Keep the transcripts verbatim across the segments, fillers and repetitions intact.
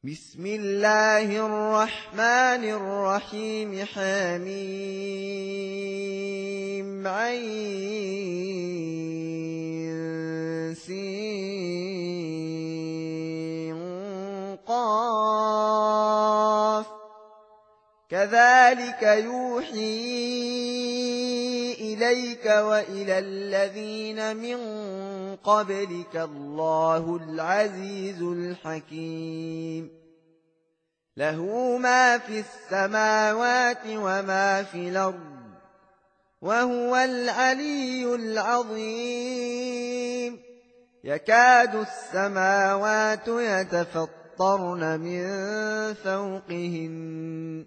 بسم الله الرحمن الرحيم حميم عين سين قاف كذلك يوحي إليك وإلى الذين من قبلك الله العزيز الحكيم له ما في السماوات وما في الأرض وهو العلي العظيم يكاد السماوات يتفطرن من فوقهن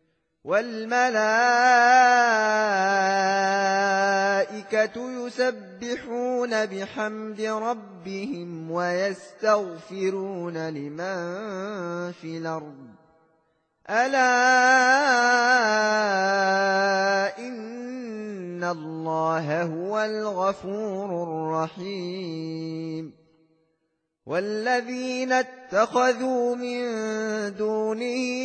والملائكة يسبحون بحمد ربهم ويستغفرون لمن في الأرض ألا إن الله هو الغفور الرحيم والذين اتخذوا من دونه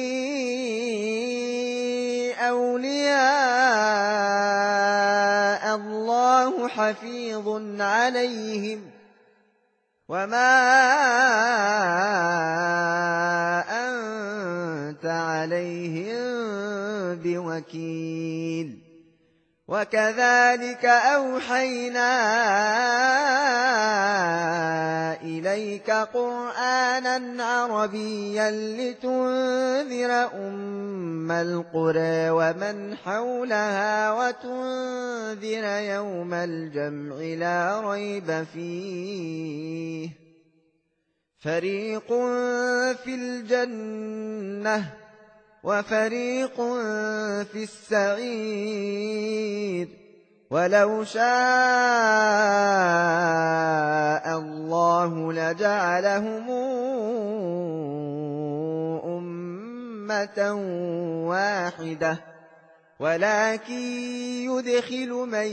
أولياء الله حفيظ عليهم وما أنت عليهم بوكيل وكذلك أوحينا إليك قرآنا عربيا لتنذر أم القرى ومن حولها وتنذر يوم الجمع لا ريب فيه فريق في الجنة وفريق في السعير ولو شاء الله لجعلهم أمة واحدة ولكن يدخل من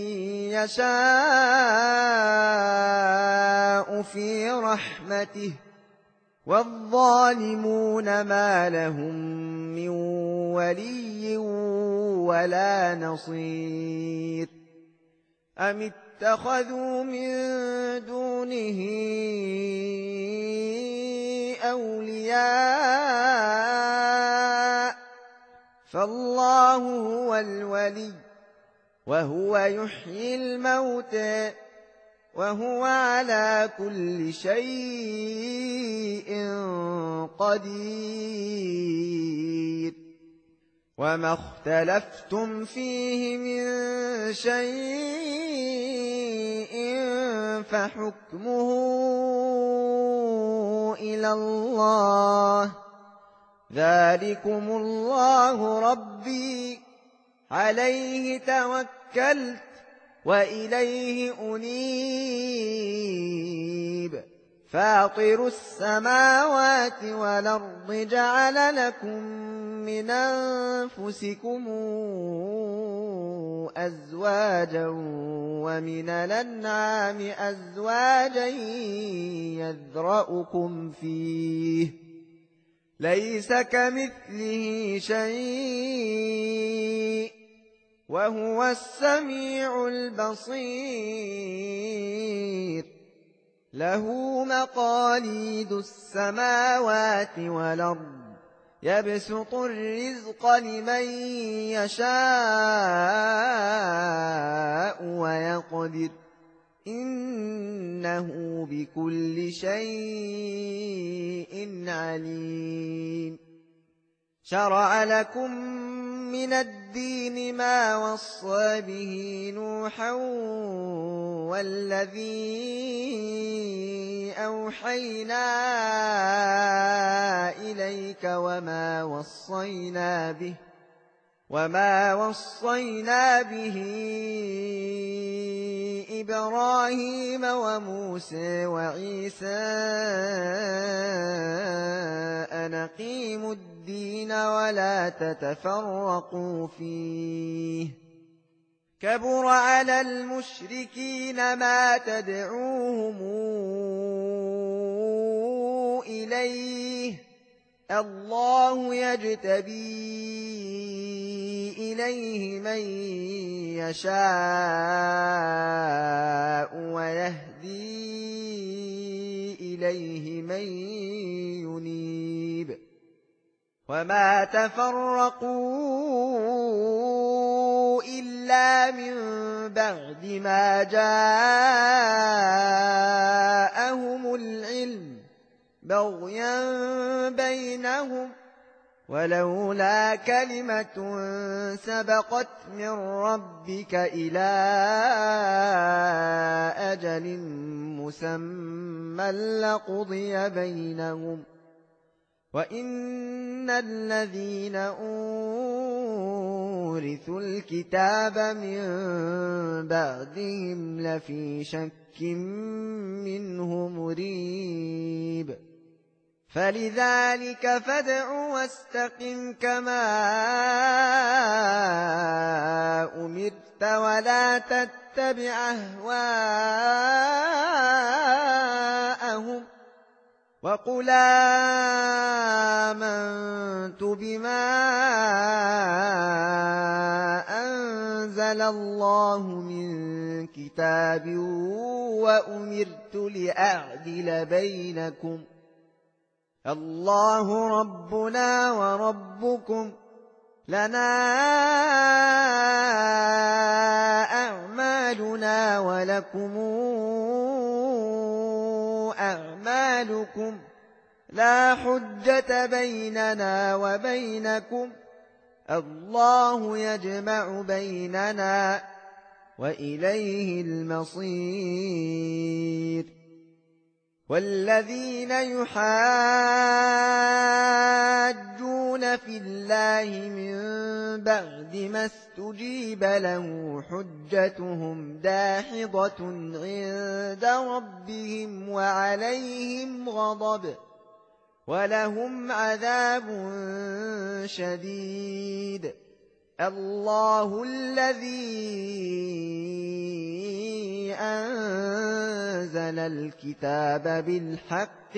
يشاء في رحمته والظالمون ما لهم من ولي ولا نصير أم اتخذوا من دونه أولياء فالله هو الولي وهو يحيي الموتى وهو على كل شيء قدير وما اختلفتم فيه من شيء فحكمه إلى الله ذلكم الله ربي عليه توكلت وإليه أنيب فاطر السماوات والأرض جعل لكم من أنفسكم أزواجا ومن الأنعام أزواجا يذرأكم فيه ليس كمثله شيء وهو السميع البصير له مقاليد السماوات والأرض يبسط الرزق لمن يشاء ويقدر إنه بكل شيء عليم شرع لكم من الدين ما وصى به نوحا والذي أوحينا إليك وما وصينا به وما وصينا به إبراهيم وموسى وعيسى أن أقيموا الدين ولا تتفرقوا فيه كبر على المشركين ما تدعوهم إليه الله يجتبي إليه من يشاء ويهدي إليه من ينيب وما تفرقوا إلا من بعد ما جاءهم العلم بغيا بينهم ولولا كلمة سبقت من ربك إلى أجل مسمى لقضي بينهم وإن الذين أورثوا الكتاب من بعدهم لفي شك منه مريب فلذلك فادع واستقم كما أمرت ولا تتبع أهواءهم وقل آمنت بما أنزل الله من كتاب وأمرت لأعدل بينكم الله ربنا وربكم لنا أعمالنا ولكم أعمالكم لا حجة بيننا وبينكم الله يجمع بيننا وإليه المصير والذين يحاجون في الله من بعد ما استجيب له حجتهم داحضة عند ربهم وعليهم غضب ولهم عذاب شديد الله الذي أنزل الكتاب بالحق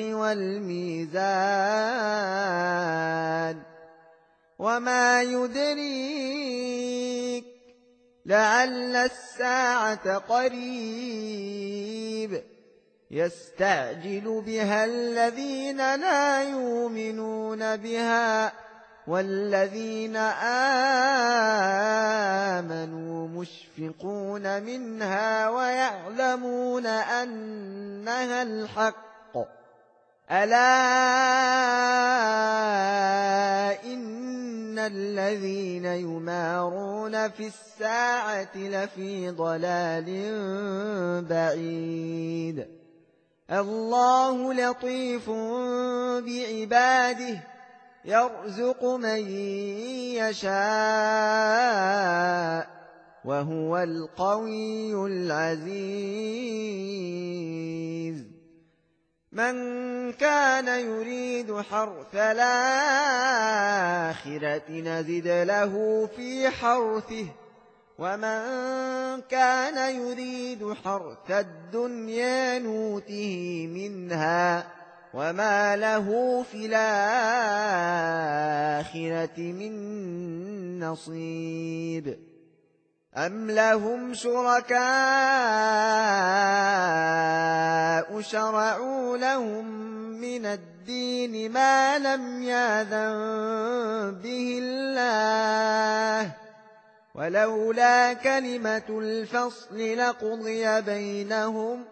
والميزان وما يدريك لعل الساعة قريب يستعجل بها الذين لا يؤمنون بها والذين آمنوا مشفقون منها ويعلمون أنها الحق ألا إن الذين يمارون في الساعة لفي ضلال بعيد الله لطيف بعباده يرزق من يشاء وهو القوي العزيز من كان يريد حرث الآخرة نزد له في حرثه ومن كان يريد حرث الدنيا نوته منها وما له في الآخرة من نصيب أم لهم شركاء شرعوا لهم من الدين ما لم يأذن به الله ولولا كلمة الفصل لقضي بينهم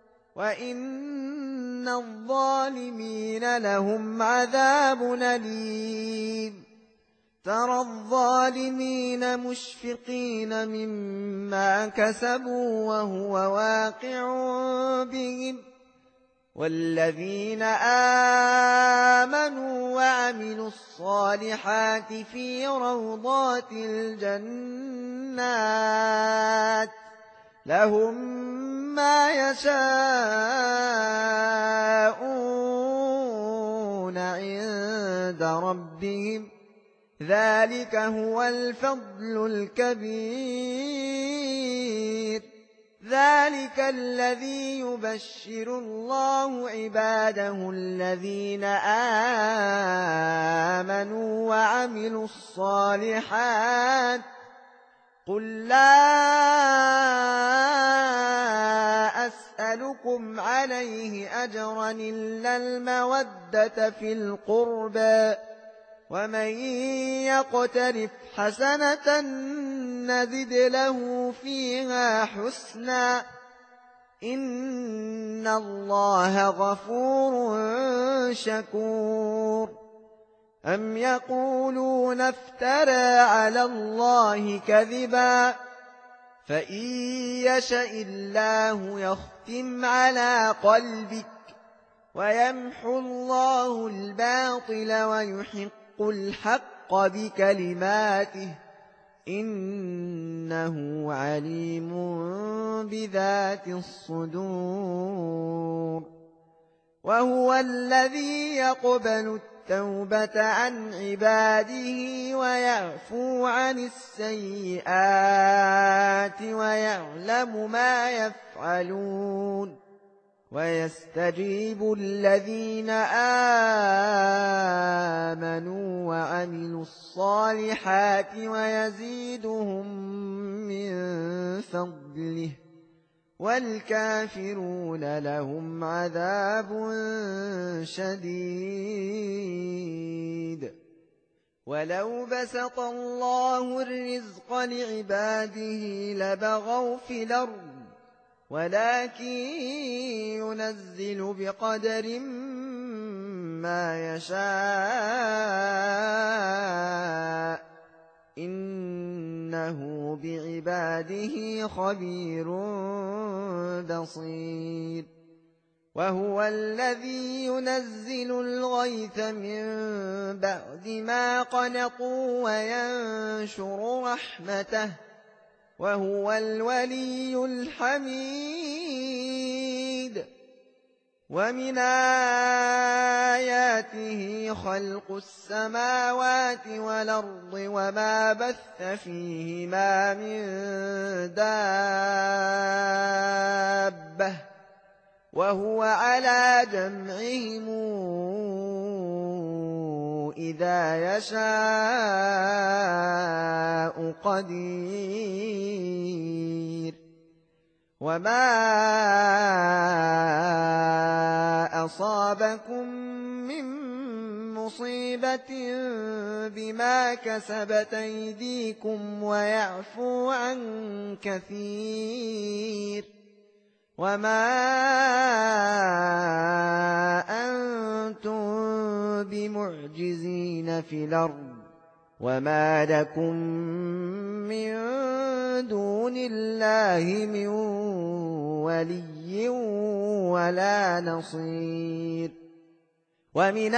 وإن الظالمين لهم عذاب أليم ترى الظالمين مشفقين مما كسبوا وهو واقع بهم والذين آمنوا وعملوا الصالحات في روضات الجنات لهم ما يشاءون عند ربهم ذلك هو الفضل الكبير ذلك الذي يبشر الله عباده الذين آمنوا وعملوا الصالحات قل لا أسألكم عليه أجرا إلا المودة في القربى ومن يقترف حسنة نزد له فيها حسنا إن الله غفور شكور أم يقولون افترى على الله كذبا فإن يشأ الله يختم على قلبك ويمحو الله الباطل ويحق الحق بكلماته إنه عليم بذات الصدور وهو الذي يقبل التوبة عن عباده ويعفو عن السيئات ويعلم ما يفعلون ويستجيب الذين آمنوا وعملوا الصالحات ويزيدهم من فضله والكافرون لهم عذاب شديد ولو بسط الله الرزق لعباده لبغوا في الأرض ولكن ينزل بقدر ما يشاء إنه بعباده خبير بصير وهو الذي ينزل الغيث من بعد ما قنطوا وينشر رحمته وهو الولي الحميد ومن آياته خلق السماوات والأرض وما بث فيهما من دابة وهو على جمعهم إذا يشاء قدير وما أصابكم من مصيبة بما كسبت أيديكم ويعفو عن كثير وما أنتم بمعجزين في الأرض وما لكم من دون الله من ولي ولا نصير ومن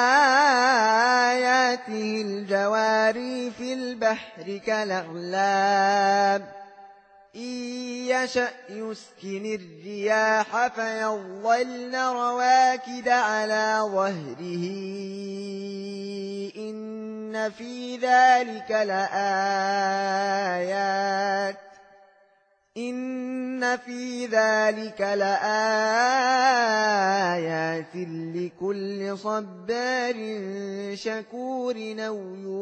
آياته الجواري في البحر كالأعلام إن يشأ يسكن الرياح فيظلن رواكد على ظهره إن في ذلك لآيات إن في ذلك لآيات لكل صبار شكور أو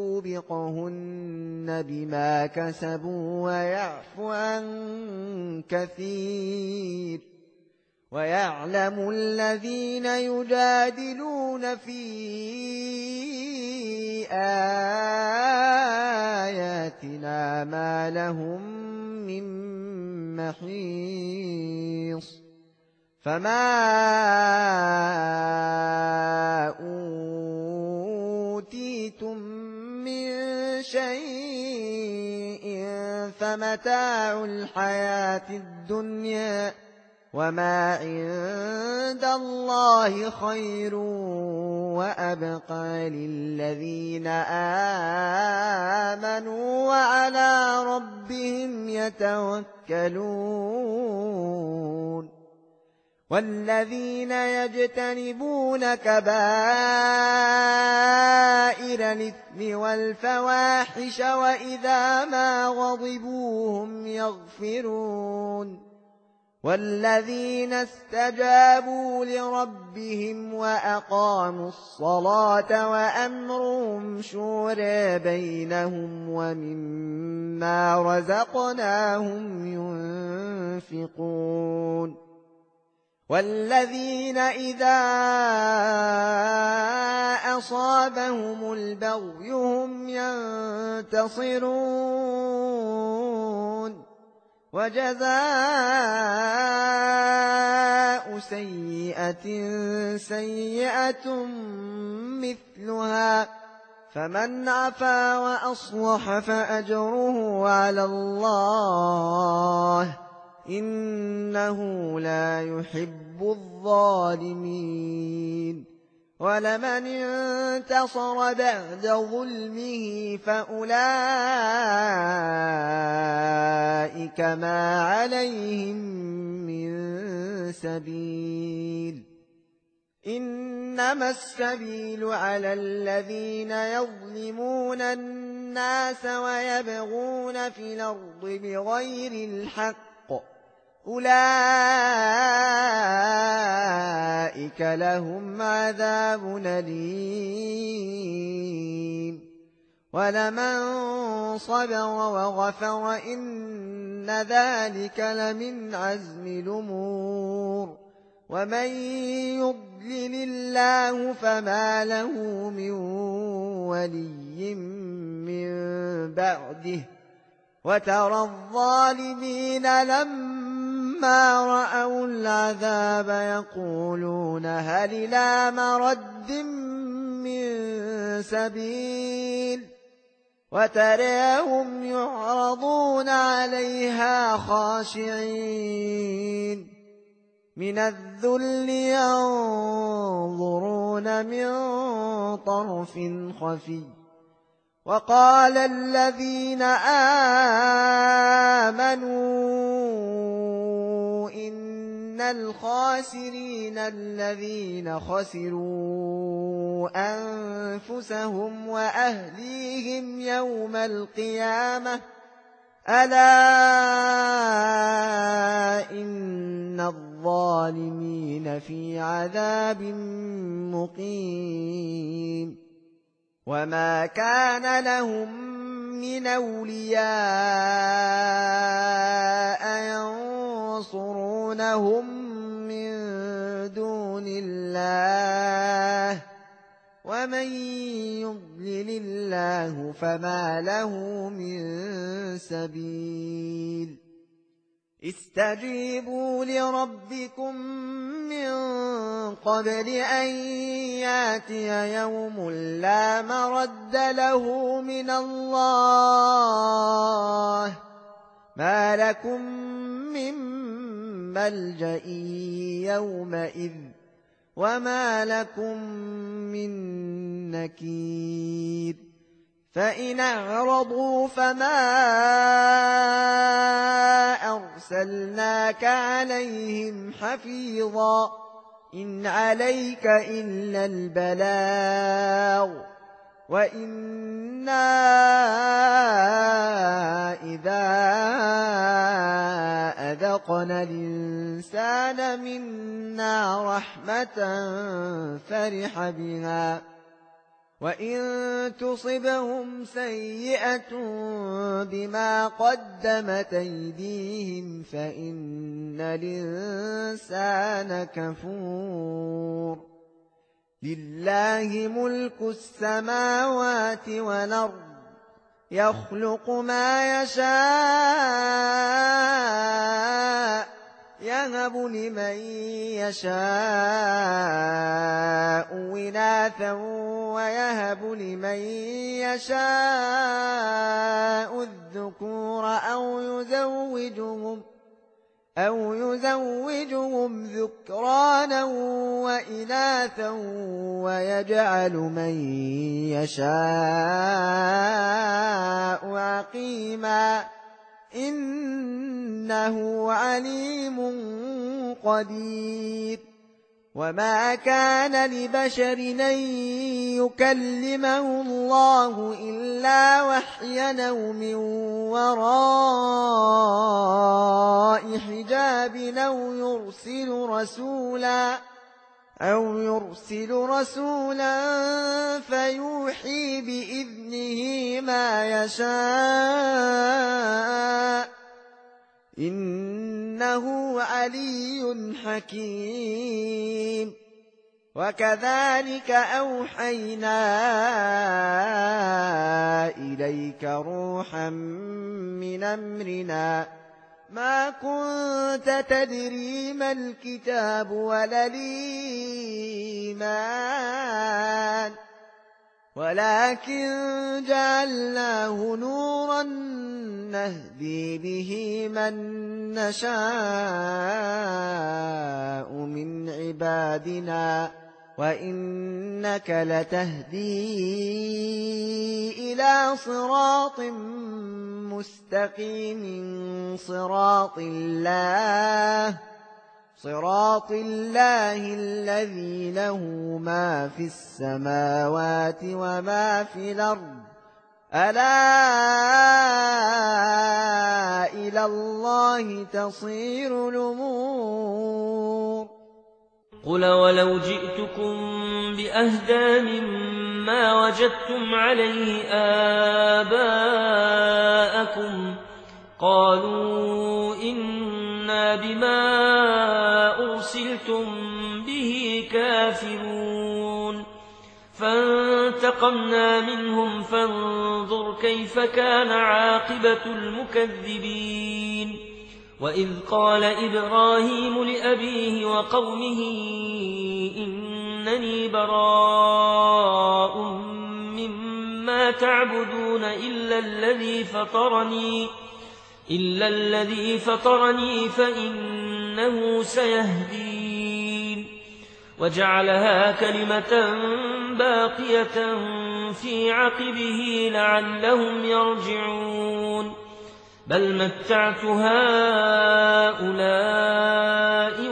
يوبقهن بما كسبوا ويعفو عن كثير ويعلم الذين يجادلون في آياتنا ما لهم من محيص فما أوتيتم من شيء فمتاع الحياة الدنيا وما عند الله خير وأبقى للذين آمنوا وعلى ربهم يتوكلون والذين يجتنبون كبائر الإثم والفواحش وإذا ما غضبوا هم يغفرون والذين استجابوا لربهم وأقاموا الصلاة وأمرهم شورى بينهم ومما رزقناهم ينفقون والذين إذا أصابهم البغي هم ينتصرون وجزاء سيئة سيئة مثلها فمن عفا وأصلح فأجره على الله إنه لا يحب الظالمين ولمن انتصر بعد ظلمه فأولئك ما عليهم من سبيل إنما السبيل على الذين يظلمون الناس ويبغون في الأرض بغير الحق أولئك لهم عذاب أليم ولمن صبر وغفر إن ذلك لمن عزم الأمور ومن يضلل الله فما له من ولي من بعده وترى الظالمين لما رأوا العذاب يقولون هل إلى مرد من سبيل وتراهم يعرضون عليها خاشعين من الذل ينظرون من طرف خفي وقال الذين آمنوا إن الخاسرين الذين خسروا أنفسهم وأهليهم يوم القيامة ألا إن الظالمين في عذاب مقيم وما كان لهم من أولياء ينصرونهم من دون الله ومن يضلل الله فما له من سبيل استجيبوا لربكم من قبل أن ياتي يوم لا مرد له من الله ما لكم من ملجأ يومئذ وما لكم من نكير فإن أعرضوا فما أرسلناك عليهم حفيظا إن عليك إلا البلاغ وإنا إذا أذقنا الإنسان منا رحمة فرح بها وإن تصبهم سيئة بما قدمت أيديهم فإن الإنسان كفور لله ملك السماوات والأرض يخلق ما يشاء يهب لمن يشاء إناثا ويهب لمن يشاء الذكور أو يزوجهم أو يزوجهم ذكرانا وإناثا ويجعل من يشاء عقيما إنه عليم قدير وما كان لبشر أن يكلمه الله إلا وحيا أو من وراء حجاب أو يرسل رسولا أو يرسل رسولا فيوحي بإذنه ما يشاء إنه علي حكيم. وكذلك أوحينا إليك روحا من أمرنا ما كنت تدري ما الكتاب ولا الإيمان ولكن جعلناه نورا نهدي به من نشاء من عبادنا وإنك لتهدي إلى صراط مستقيم صراط الله صراط الله الذي له ما في السماوات وما في الأرض ألا إلى الله تصير الأمور. قل ولو جئتكم بأهدى مما وجدتم عليه آباءكم قالوا إنا بما أرسلتم به كافرون فانتقمنا منهم فانظر كيف كان عاقبة المكذبين. وإذ قال إبراهيم لأبيه وقومه إنني براء مما تعبدون إلا الذي فطرني إلا الذي فطرني فإنه سيهدين. وجعلها كلمة باقية في عقبه لعلهم يرجعون. بل متعت هؤلاء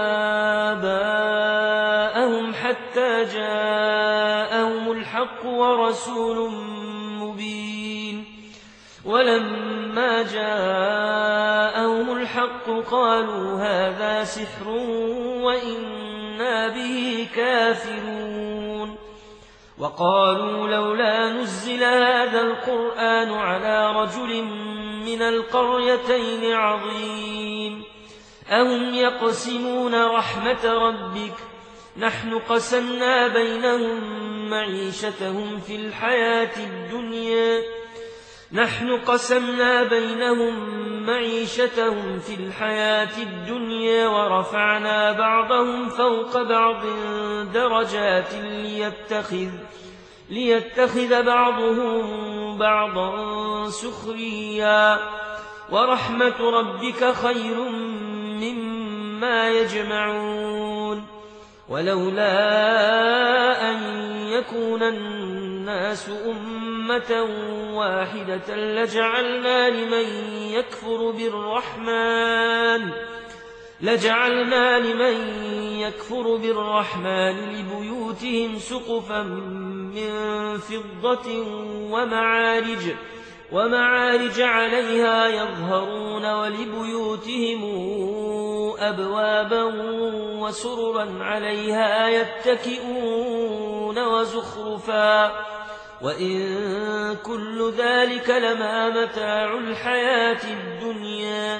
وآباءهم حتى جاءهم الحق ورسول مبين. ولما جاءهم الحق قالوا هذا سحر وإنا به كافرون. وقالوا لولا نزل هذا القرآن على رجل من القريتين عظيم أهم يقسمون رحمة ربك نحن قسمنا بينهم معيشتهم في الحياة الدنيا نحن قسمنا بينهم معيشتهم في الحياة الدنيا ورفعنا بعضهم فوق بعض درجات ليتخذ ليتخذ بعضهم بعضا سخريا ورحمة ربك خير مما يجمعون. ولولا أن يكون الناس أمة واحدة لجعلنا لمن يكفر بالرحمن لجعلنا لمن يكفر بالرحمن لبيوتهم سقفا من فضة ومعارج ومعارج عليها يظهرون ولبيوتهم أبوابا وسررا عليها يتكئون وزخرفا وإن كل ذلك لما متاع الحياة الدنيا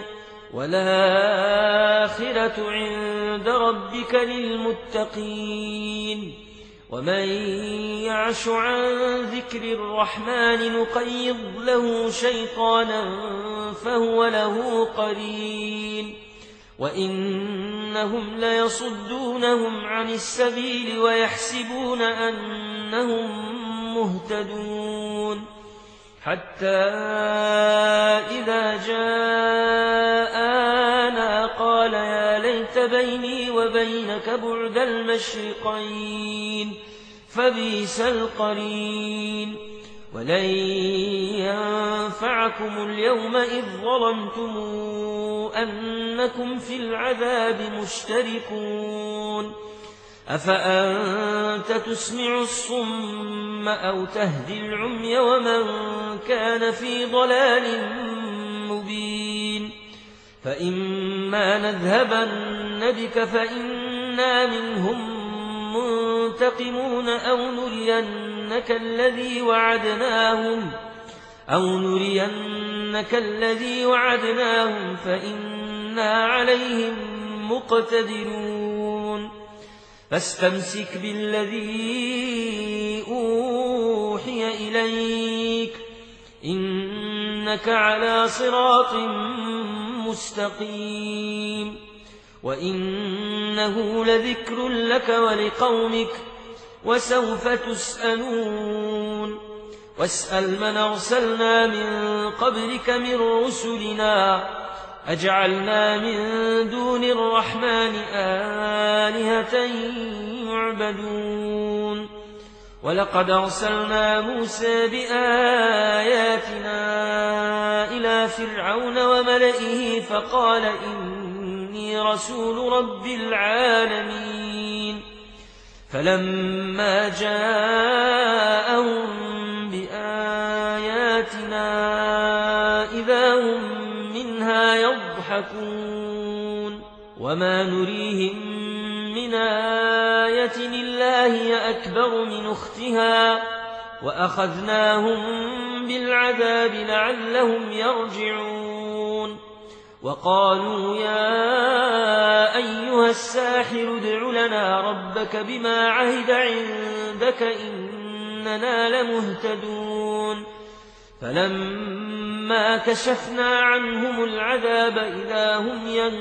والآخرة عند ربك للمتقين. ومن يعش عن ذكر الرحمن نقيض له شيطانا فهو له قرين وإنهم ليصدونهم عن السبيل ويحسبون أنهم مهتدون. حتى إذا جاءنا قال يا ليت بيني وبينك بعد المشرقين فبئس القرين. ولن ينفعكم اليوم إذ ظلمتم أنكم في العذاب مشتركون أفأنت تسمع الصم أو تهدي العمي ومن كان في ضلال مبين فإما نذهبن بك فإنا منهم منتقمون أو نرينك الذي وعدناهم أو نرينك الذي وعدناهم فإنا عليهم مقتدرون فاستمسك بالذي أوحي إليك إنك على صراط مستقيم وإنه لذكر لك ولقومك وسوف تسألون واسأل من أرسلنا من قبلك من رسلنا أجعلنا من دون الرحمن آلهة يعبدون ولقد أرسلنا موسى بآياتنا إلى فرعون وملئه فقال إني رسول رب العالمين فلما جاءهم بآياتنا إذا هم منها يضحكون وما نريهم من آية إلا هي أكبر من أختها وأخذناهم بالعذاب لعلهم يرجعون وقالوا يا أيها الساحر ادع لنا ربك بما عهد عندك إننا لمهتدون فلما كشفنا عنهم العذاب إذا هم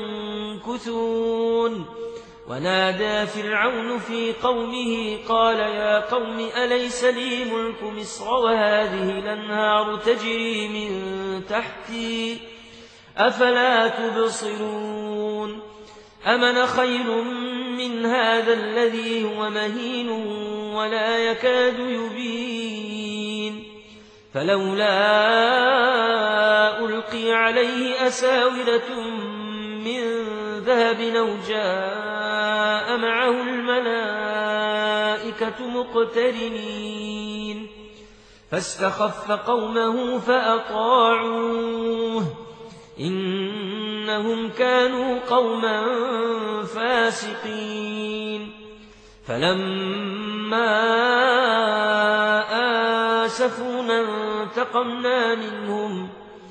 ينكثون ونادى فرعون في قومه قال يا قوم أليس لي ملك مصر وهذه الأنهار تجري من تحتي أفلا تبصرون أمن خير من هذا الذي هو مهين ولا يكاد يبين فلولا ألقي عليه أساورة من ذهب أو جاء معه الملائكة مقترنين فاستخف قومه فأطاعوه إنهم كانوا قوما فاسقين فلما آسفونا انتقمنا منهم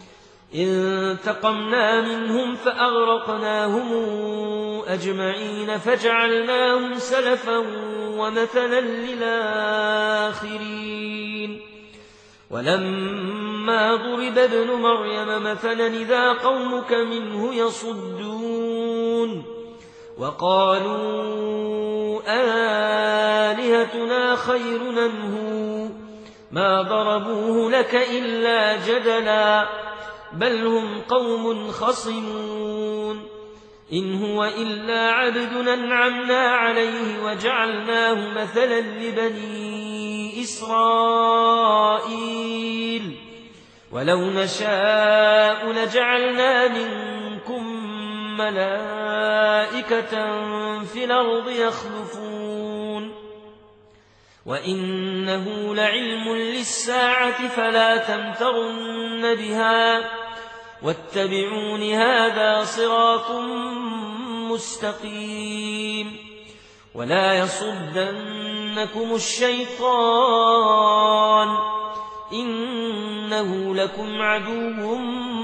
انتقمنا منهم فأغرقناهم أجمعين فجعلناهم سلفا ومثلا للآخرين ولما ضرب ابن مريم مثلا إذا قومك منه يصدون وقالوا آلهتنا خير ننهو ما ضربوه لك إلا جدلا بل هم قوم خصمون إن هو إلا عبد أنعمنا عليه وجعلناه مثلا لبني إسرائيل ولو نشاء لجعلنا منكم ملائكة في الأرض يخلفون وإنه لعلم للساعة فلا تمترن بها واتبعون هذا صراط مستقيم ولا يصدنكم الشيطان إنه لكم عدو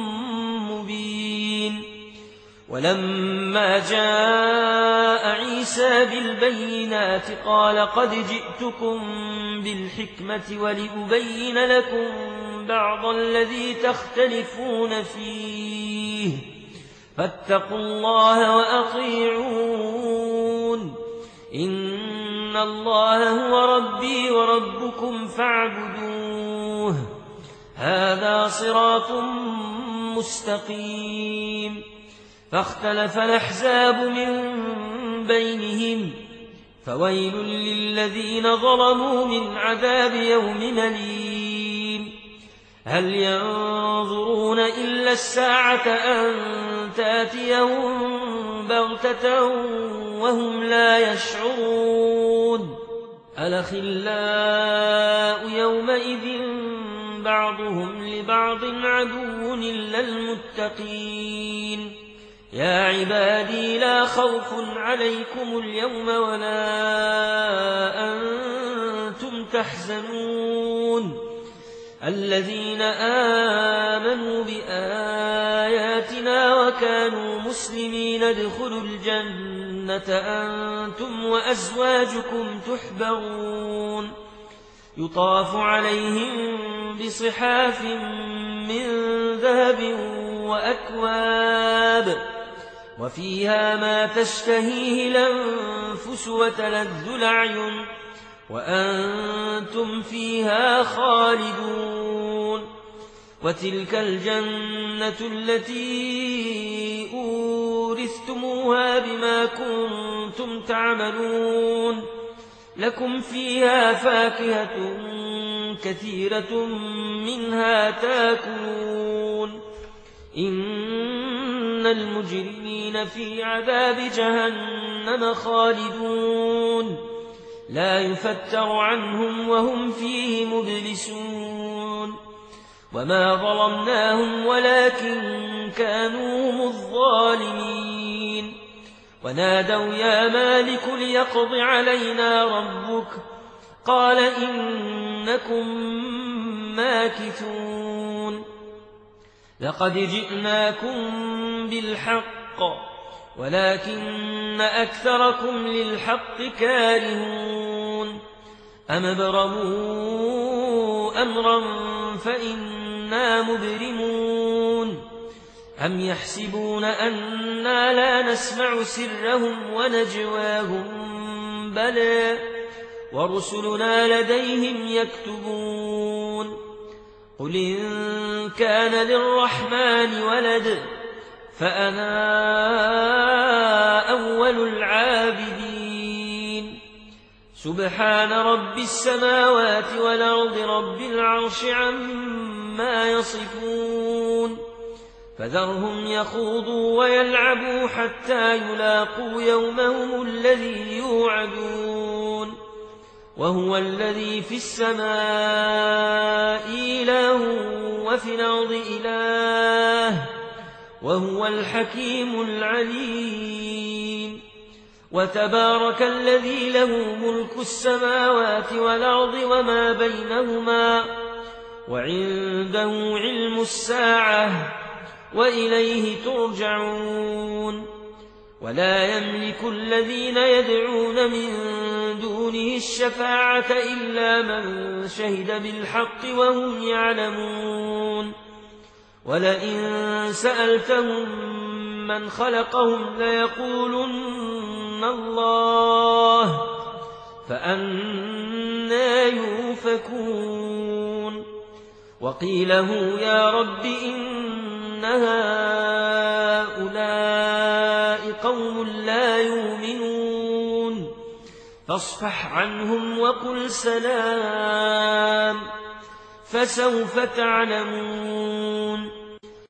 مبين ولما جاء عيسى بالبينات قال قد جئتكم بالحكمة ولأبين لكم بعض الذي تختلفون فيه فاتقوا الله وأطيعون إن الله هو ربي وربكم فاعبدوه هذا صراط مستقيم فاختلف الأحزاب من بينهم فويل للذين ظلموا من عذاب يوم أليم هل ينظرون إلا الساعة أن تأتيهم بغتة وهم لا يشعرون الأخلاء يومئذ بعضهم لبعض عدو إلا المتقين يا عبادي لا خوف عليكم اليوم ولا أنتم تحزنون الذين آمنوا بآياتنا وكانوا مسلمين ادخلوا الجنة أنتم وأزواجكم تحبرون يطاف عليهم بصحاف من ذهب وأكواب وفيها ما تشتهيه الأنفس وتلذ الأعين وأنتم فيها خالدون وتلك الجنة التي أورثتموها بما كنتم تعملون لكم فيها فاكهة كثيرة منها تاكلون إن المجرمين في عذاب جهنم خالدون لا يفتر عنهم وهم فيه مبلسون وما ظلمناهم ولكن كانوا هم الظالمين ونادوا يا مالك ليقض علينا ربك قال إنكم ماكثون لقد جئناكم بالحق ولكن أكثركم للحق كارهون أم ابرموا أمرا فإنا مبرمون أم يحسبون أنا لا نسمع سرهم ونجواهم بلى ورسلنا لديهم يكتبون قل إن كان للرحمن ولد فأنا أول العابدين سبحان رب السماوات والأرض رب العرش عما يصفون فذرهم يخوضوا ويلعبوا حتى يلاقوا يومهم الذي يوعدون وهو الذي في السماء إله وفي الأرض إله وهو الحكيم العليم وتبارك الذي له ملك السماوات والأرض وما بينهما وعنده علم الساعة وإليه ترجعون ولا يملك الذين يدعون من دونه الشفاعة إلا من شهد بالحق وهم يعلمون ولئن سألتهم من خلقهم ليقولن الله فأنى يؤفكون وقيله يا رب إن هؤلاء قوم لا يؤمنون فاصفح عنهم وقل سلام فسوف تعلمون